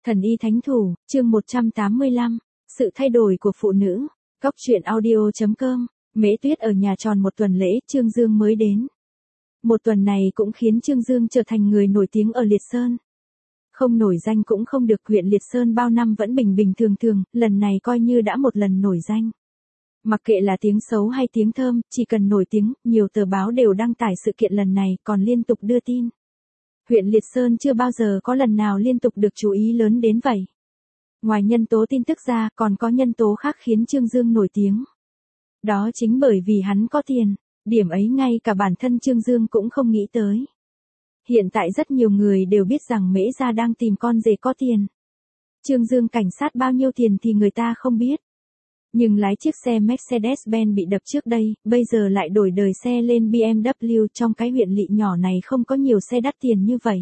Thần y thánh thủ, chương 185, sự thay đổi của phụ nữ. Góc truyện audio.com. Mễ Tuyết ở nhà tròn một tuần lễ, Trương Dương mới đến. Một tuần này cũng khiến Trương Dương trở thành người nổi tiếng ở Liệt Sơn. Không nổi danh cũng không được, huyện Liệt Sơn bao năm vẫn bình bình thường thường, lần này coi như đã một lần nổi danh. Mặc kệ là tiếng xấu hay tiếng thơm, chỉ cần nổi tiếng, nhiều tờ báo đều đăng tải sự kiện lần này, còn liên tục đưa tin. Huyện Liệt Sơn chưa bao giờ có lần nào liên tục được chú ý lớn đến vậy. Ngoài nhân tố tin tức ra, còn có nhân tố khác khiến Trương Dương nổi tiếng. Đó chính bởi vì hắn có tiền, điểm ấy ngay cả bản thân Trương Dương cũng không nghĩ tới. Hiện tại rất nhiều người đều biết rằng Mễ gia đang tìm con rể có tiền. Trương Dương cảnh sát bao nhiêu tiền thì người ta không biết. Nhưng lái chiếc xe Mercedes-Benz bị đập trước đây, bây giờ lại đổi đời xe lên BMW. Trong cái huyện lỵ nhỏ này không có nhiều xe đắt tiền như vậy.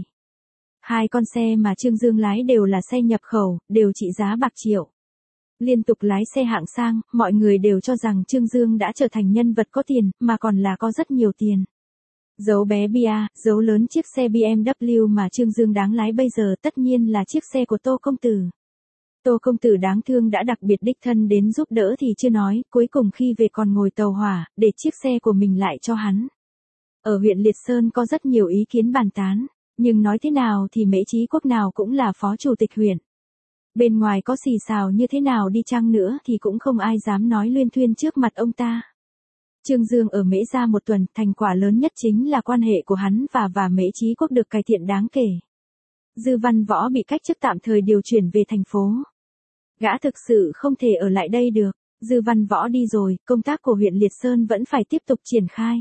Hai con xe mà Trương Dương lái đều là xe nhập khẩu, đều trị giá bạc triệu. Liên tục lái xe hạng sang, mọi người đều cho rằng Trương Dương đã trở thành nhân vật có tiền, mà còn là có rất nhiều tiền. Dấu bé bia, dấu lớn chiếc xe BMW mà Trương Dương đáng lái bây giờ tất nhiên là chiếc xe của Tô Công Tử. Tô Công Tử đáng thương đã đặc biệt đích thân đến giúp đỡ thì chưa nói, cuối cùng khi về còn ngồi tàu hỏa, để chiếc xe của mình lại cho hắn. Ở huyện Liệt Sơn có rất nhiều ý kiến bàn tán, nhưng nói thế nào thì Mễ Chí Quốc nào cũng là phó chủ tịch huyện. Bên ngoài có xì xào như thế nào đi chăng nữa thì cũng không ai dám nói luyên thuyên trước mặt ông ta. Trương Dương ở Mễ gia một tuần, thành quả lớn nhất chính là quan hệ của hắn và Mễ Chí Quốc được cải thiện đáng kể. Dư Văn Võ bị cách chức tạm thời điều chuyển về thành phố. Gã thực sự không thể ở lại đây được, Dư Văn Võ đi rồi, công tác của huyện Liệt Sơn vẫn phải tiếp tục triển khai.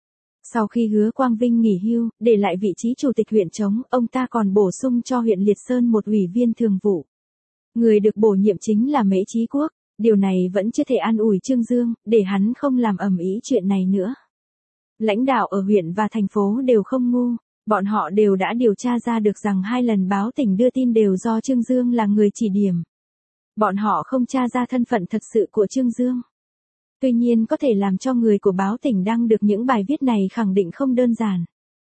Sau khi Hứa Quang Vinh nghỉ hưu, để lại vị trí chủ tịch huyện trống, ông ta còn bổ sung cho huyện Liệt Sơn một ủy viên thường vụ. Người được bổ nhiệm chính là Mễ Chí Quốc, điều này vẫn chưa thể an ủi Trương Dương, để hắn không làm ầm ĩ chuyện này nữa. Lãnh đạo ở huyện và thành phố đều không ngu, bọn họ đều đã điều tra ra được rằng 2 lần báo tỉnh đưa tin đều do Trương Dương là người chỉ điểm. Bọn họ không tra ra thân phận thật sự của Trương Dương. Tuy nhiên có thể làm cho người của báo tỉnh đăng được những bài viết này khẳng định không đơn giản.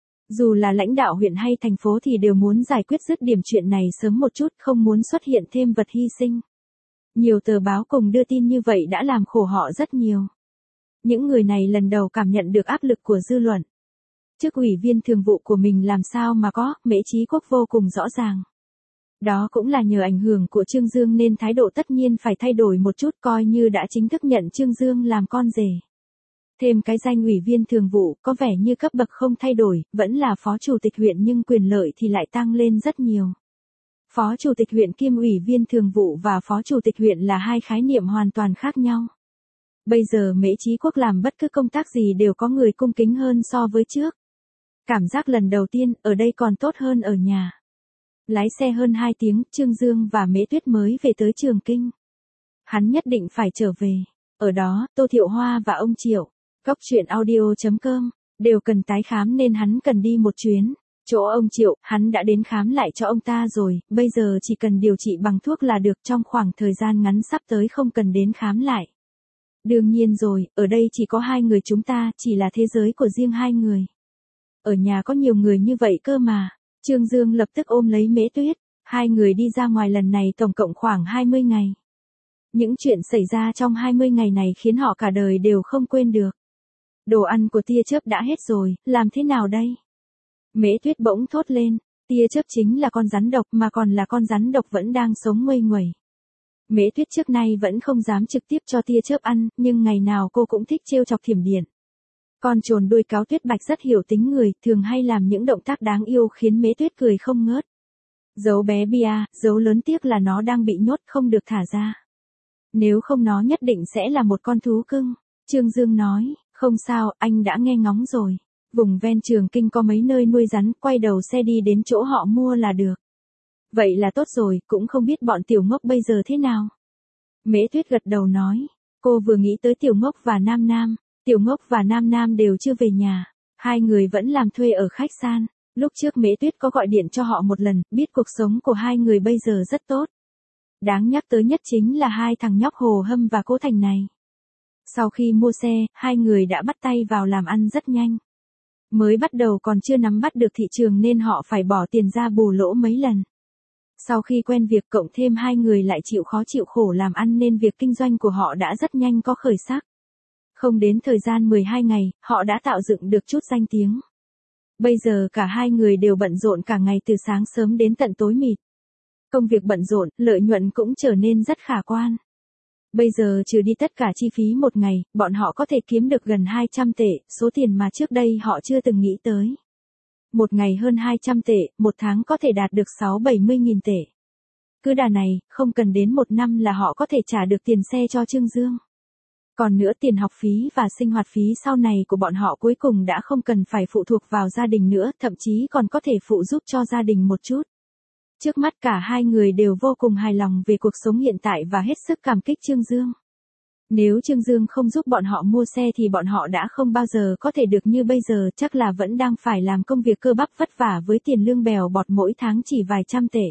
Dù là lãnh đạo huyện hay thành phố thì đều muốn giải quyết dứt điểm chuyện này sớm một chút, không muốn xuất hiện thêm vật hy sinh. Nhiều tờ báo cùng đưa tin như vậy đã làm khổ họ rất nhiều. Những người này lần đầu cảm nhận được áp lực của dư luận. Chức ủy viên thường vụ của mình làm sao mà có, Mễ Chí Quốc vô cùng rõ ràng. Đó cũng là nhờ ảnh hưởng của Trương Dương nên thái độ tất nhiên phải thay đổi một chút, coi như đã chính thức nhận Trương Dương làm con rể. Thêm cái danh ủy viên thường vụ, có vẻ như cấp bậc không thay đổi, vẫn là phó chủ tịch huyện nhưng quyền lợi thì lại tăng lên rất nhiều. Phó chủ tịch huyện kiêm ủy viên thường vụ và phó chủ tịch huyện là hai khái niệm hoàn toàn khác nhau. Bây giờ Mễ Chí Quốc làm bất cứ công tác gì đều có người cung kính hơn so với trước. Cảm giác lần đầu tiên, ở đây còn tốt hơn ở nhà. Lái xe hơn 2 tiếng, Trương Dương và Mễ Tuyết mới về tới Trường Kinh. Hắn nhất định phải trở về. Ở đó, Tô Thiệu Hoa và ông Triệu, góc truyện audio.com, đều cần tái khám nên hắn cần đi một chuyến. Chỗ ông Triệu, hắn đã đến khám lại cho ông ta rồi, bây giờ chỉ cần điều trị bằng thuốc là được, trong khoảng thời gian ngắn sắp tới không cần đến khám lại. Đương nhiên rồi, ở đây chỉ có 2 người chúng ta, chỉ là thế giới của riêng 2 người. Ở nhà có nhiều người như vậy cơ mà. Trương Dương lập tức ôm lấy Mễ Tuyết, 2 người đi ra ngoài lần này tổng cộng khoảng 20 ngày. Những chuyện xảy ra trong 20 ngày này khiến họ cả đời đều không quên được. Đồ ăn của tia chớp đã hết rồi, làm thế nào đây? Mễ Tuyết bỗng thốt lên, tia chớp chính là con rắn độc mà còn là con rắn độc vẫn đang sống nguây nguẩy. Mễ Tuyết trước nay vẫn không dám trực tiếp cho tia chớp ăn, nhưng ngày nào cô cũng thích trêu chọc Thiểm Điện. Con trồn đuôi cáo Tuyết Bạch rất hiểu tính người, thường hay làm những động tác đáng yêu khiến Mễ Tuyết cười không ngớt. Dấu bé bia, dấu lớn tiếc là nó đang bị nhốt không được thả ra. Nếu không nó nhất định sẽ là một con thú cưng. Trương Dương nói, không sao, anh đã nghe ngóng rồi. Vùng ven Trường Kinh có mấy nơi nuôi rắn, quay đầu xe đi đến chỗ họ mua là được. Vậy là tốt rồi, cũng không biết bọn Tiểu Ngốc bây giờ thế nào. Mễ Tuyết gật đầu nói, cô vừa nghĩ tới Tiểu Ngốc và Nam Nam. Tiểu Ngốc và Nam Nam đều chưa về nhà, 2 người vẫn làm thuê ở khách sạn. Lúc trước Mễ Tuyết có gọi điện cho họ một lần, biết cuộc sống của 2 người bây giờ rất tốt. Đáng nhắc tới nhất chính là 2 thằng nhóc Hồ Hâm và Cố Thành này. Sau khi mua xe, 2 người đã bắt tay vào làm ăn rất nhanh. Mới bắt đầu còn chưa nắm bắt được thị trường nên họ phải bỏ tiền ra bù lỗ mấy lần. Sau khi quen việc cộng thêm hai người lại chịu khó chịu khổ làm ăn nên việc kinh doanh của họ đã rất nhanh có khởi sắc. Không đến thời gian 12 ngày, họ đã tạo dựng được chút danh tiếng. Bây giờ cả hai người đều bận rộn cả ngày từ sáng sớm đến tận tối mịt. Công việc bận rộn, lợi nhuận cũng trở nên rất khả quan. Bây giờ trừ đi tất cả chi phí một ngày, bọn họ có thể kiếm được gần 200 tệ, số tiền mà trước đây họ chưa từng nghĩ tới. Một ngày hơn 200 tệ, một tháng có thể đạt được 6-70 nghìn tệ. Cứ đà này, không cần đến một năm là họ có thể trả được tiền xe cho Trương Dương. Còn nữa tiền học phí và sinh hoạt phí sau này của bọn họ cuối cùng đã không cần phải phụ thuộc vào gia đình nữa, thậm chí còn có thể phụ giúp cho gia đình một chút. Trước mắt cả hai người đều vô cùng hài lòng về cuộc sống hiện tại và hết sức cảm kích Trương Dương. Nếu Trương Dương không giúp bọn họ mua xe thì bọn họ đã không bao giờ có thể được như bây giờ, chắc là vẫn đang phải làm công việc cơ bắp vất vả với tiền lương bèo bọt mỗi tháng chỉ vài trăm tệ.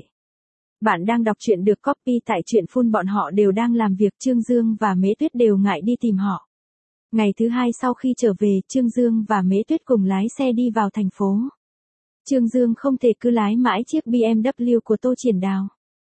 Bạn đang đọc truyện được copy tại truyện Full, bọn họ đều đang làm việc, Trương Dương và Mễ Tuyết đều ngại đi tìm họ. Ngày thứ hai sau khi trở về, Trương Dương và Mễ Tuyết cùng lái xe đi vào thành phố. Trương Dương không thể cứ lái mãi chiếc BMW của Tô Triển Đào.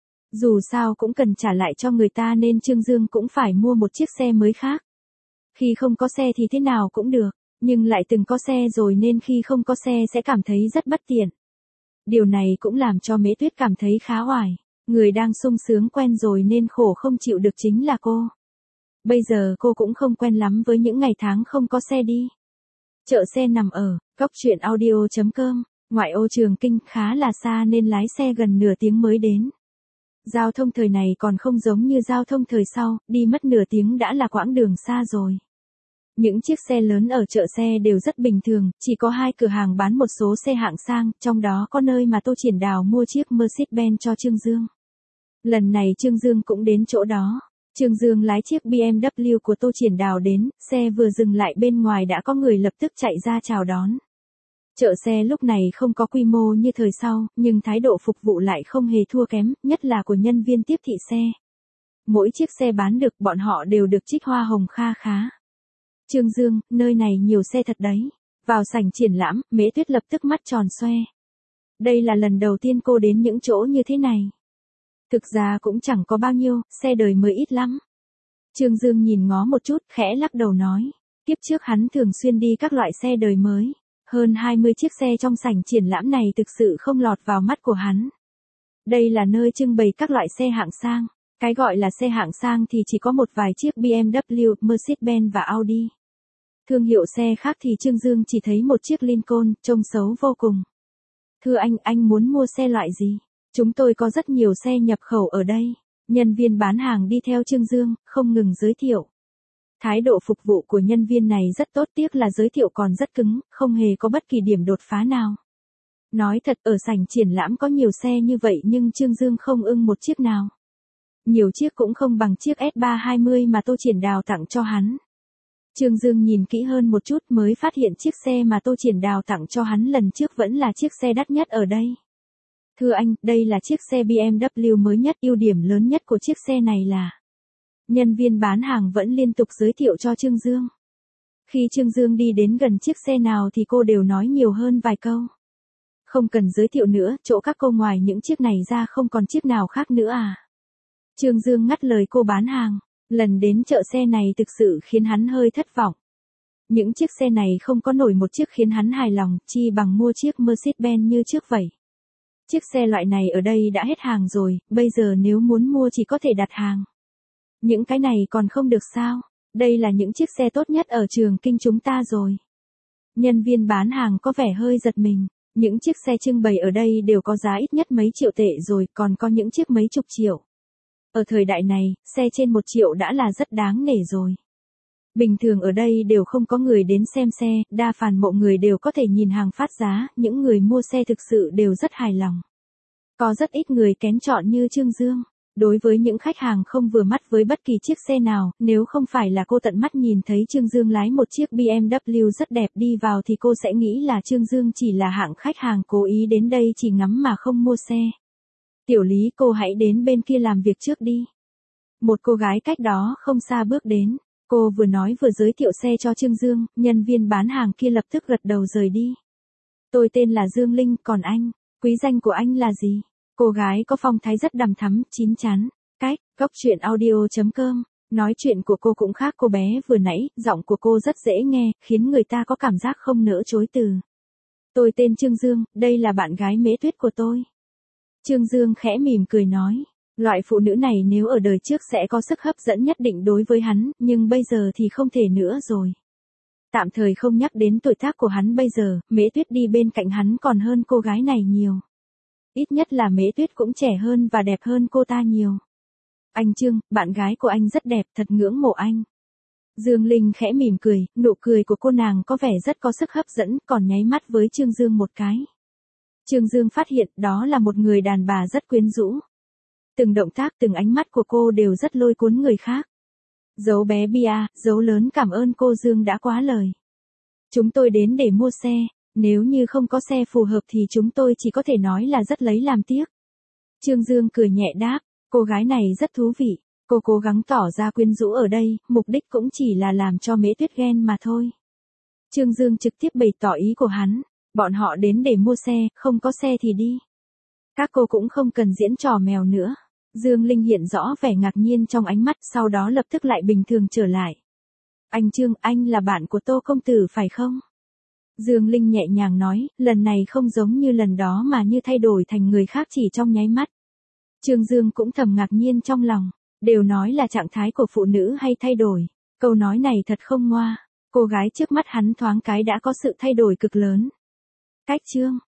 Dù sao cũng cần trả lại cho người ta nên Trương Dương cũng phải mua một chiếc xe mới khác. Khi không có xe thì thế nào cũng được, nhưng lại từng có xe rồi nên khi không có xe sẽ cảm thấy rất bất tiện. Điều này cũng làm cho Mễ Tuyết cảm thấy khá oải. Người đang sung sướng quen rồi nên khổ không chịu được chính là cô. Bây giờ cô cũng không quen lắm với những ngày tháng không có xe đi. Chợ xe nằm ở góc truyện audio.com, ngoại ô Trường Kinh, khá là xa nên lái xe gần nửa tiếng mới đến. Giao thông thời này còn không giống như giao thông thời sau, đi mất nửa tiếng đã là quãng đường xa rồi. Những chiếc xe lớn ở chợ xe đều rất bình thường, chỉ có hai cửa hàng bán một số xe hạng sang, trong đó có nơi mà Tô Triển Đào mua chiếc Mercedes-Benz cho Trương Dương. Lần này Trương Dương cũng đến chỗ đó. Trương Dương lái chiếc BMW của Tô Triển Đào đến, xe vừa dừng lại bên ngoài đã có người lập tức chạy ra chào đón. Chợ xe lúc này không có quy mô như thời sau, nhưng thái độ phục vụ lại không hề thua kém, nhất là của nhân viên tiếp thị xe. Mỗi chiếc xe bán được bọn họ đều được trích hoa hồng kha khá. Trương Dương, nơi này nhiều xe thật đấy. Vào sảnh triển lãm, Mễ Tuyết lập tức mắt tròn xoe. Đây là lần đầu tiên cô đến những chỗ như thế này. Thực ra cũng chẳng có bao nhiêu, xe đời mới ít lắm. Trương Dương nhìn ngó một chút, khẽ lắc đầu nói. Tiếp trước hắn thường xuyên đi các loại xe đời mới. Hơn 20 chiếc xe trong sảnh triển lãm này thực sự không lọt vào mắt của hắn. Đây là nơi trưng bày các loại xe hạng sang. Cái gọi là xe hạng sang thì chỉ có một vài chiếc BMW, Mercedes-Benz và Audi. Thương hiệu xe khác thì Trương Dương chỉ thấy một chiếc Lincoln, trông xấu vô cùng. Thưa anh muốn mua xe loại gì? Chúng tôi có rất nhiều xe nhập khẩu ở đây. Nhân viên bán hàng đi theo Trương Dương, không ngừng giới thiệu. Thái độ phục vụ của nhân viên này rất tốt, tiếc là giới thiệu còn rất cứng, không hề có bất kỳ điểm đột phá nào. Nói thật, ở sảnh triển lãm có nhiều xe như vậy nhưng Trương Dương không ưng một chiếc nào. Nhiều chiếc cũng không bằng chiếc S320 mà Tô Triển Đào tặng cho hắn. Trương Dương nhìn kỹ hơn một chút mới phát hiện chiếc xe mà Tô Triển Đào tặng cho hắn lần trước vẫn là chiếc xe đắt nhất ở đây. Thưa anh, đây là chiếc xe BMW mới nhất, ưu điểm lớn nhất của chiếc xe này là... Nhân viên bán hàng vẫn liên tục giới thiệu cho Trương Dương. Khi Trương Dương đi đến gần chiếc xe nào thì cô đều nói nhiều hơn vài câu. Không cần giới thiệu nữa, chỗ các cô ngoài những chiếc này ra không còn chiếc nào khác nữa à? Trương Dương ngắt lời cô bán hàng. Lần đến chợ xe này thực sự khiến hắn hơi thất vọng. Những chiếc xe này không có nổi một chiếc khiến hắn hài lòng, chi bằng mua chiếc Mercedes-Benz như trước vậy. Chiếc xe loại này ở đây đã hết hàng rồi, bây giờ nếu muốn mua chỉ có thể đặt hàng. Những cái này còn không được sao? Đây là những chiếc xe tốt nhất ở Trường Kinh chúng ta rồi. Nhân viên bán hàng có vẻ hơi giật mình. Những chiếc xe trưng bày ở đây đều có giá ít nhất mấy triệu tệ rồi, còn có những chiếc mấy chục triệu. Ở thời đại này, xe trên 1 triệu đã là rất đáng nể rồi. Bình thường ở đây đều không có người đến xem xe, đa phần mọi người đều có thể nhìn hàng phát giá, những người mua xe thực sự đều rất hài lòng. Có rất ít người kén chọn như Trương Dương. Đối với những khách hàng không vừa mắt với bất kỳ chiếc xe nào, nếu không phải là cô tận mắt nhìn thấy Trương Dương lái một chiếc BMW rất đẹp đi vào thì cô sẽ nghĩ là Trương Dương chỉ là hạng khách hàng cố ý đến đây chỉ ngắm mà không mua xe. Tiểu Lý, cô hãy đến bên kia làm việc trước đi. Một cô gái cách đó không xa bước đến. Cô vừa nói vừa giới thiệu xe cho Trương Dương, nhân viên bán hàng kia lập tức gật đầu rời đi. Tôi tên là Dương Linh, còn anh, quý danh của anh là gì? Cô gái có phong thái rất đằm thắm, chín chắn. Cách, góc truyện audio.com. Nói chuyện của cô cũng khác cô bé vừa nãy, giọng của cô rất dễ nghe, khiến người ta có cảm giác không nỡ chối từ. Tôi tên Trương Dương, đây là bạn gái Mễ Tuyết của tôi. Trương Dương khẽ mỉm cười nói. Loại phụ nữ này nếu ở đời trước sẽ có sức hấp dẫn nhất định đối với hắn, nhưng bây giờ thì không thể nữa rồi. Tạm thời không nhắc đến tuổi tác của hắn bây giờ, Mễ Tuyết đi bên cạnh hắn còn hơn cô gái này nhiều. Ít nhất là Mễ Tuyết cũng trẻ hơn và đẹp hơn cô ta nhiều. Anh Trương, bạn gái của anh rất đẹp, thật ngưỡng mộ anh. Dương Linh khẽ mỉm cười, nụ cười của cô nàng có vẻ rất có sức hấp dẫn, còn nháy mắt với Trương Dương một cái. Trương Dương phát hiện đó là một người đàn bà rất quyến rũ. Từng động tác, từng ánh mắt của cô đều rất lôi cuốn người khác. Dấu bé Bia, dấu lớn cảm ơn cô Dương đã quá lời. Chúng tôi đến để mua xe, nếu như không có xe phù hợp thì chúng tôi chỉ có thể nói là rất lấy làm tiếc. Trương Dương cười nhẹ đáp, cô gái này rất thú vị, cô cố gắng tỏ ra quyến rũ ở đây, mục đích cũng chỉ là làm cho Mễ Tuyết ghen mà thôi. Trương Dương trực tiếp bày tỏ ý của hắn, bọn họ đến để mua xe, không có xe thì đi. Các cô cũng không cần diễn trò mèo nữa. Dương Linh hiện rõ vẻ ngạc nhiên trong ánh mắt, sau đó lập tức lại bình thường trở lại. Anh Trương, anh là bạn của Tô công tử phải không? Dương Linh nhẹ nhàng nói, lần này không giống như lần đó mà như thay đổi thành người khác chỉ trong nháy mắt. Trương Dương cũng thầm ngạc nhiên trong lòng, đều nói là trạng thái của phụ nữ hay thay đổi. Câu nói này thật không ngoa, cô gái trước mắt hắn thoáng cái đã có sự thay đổi cực lớn. Cách Trương,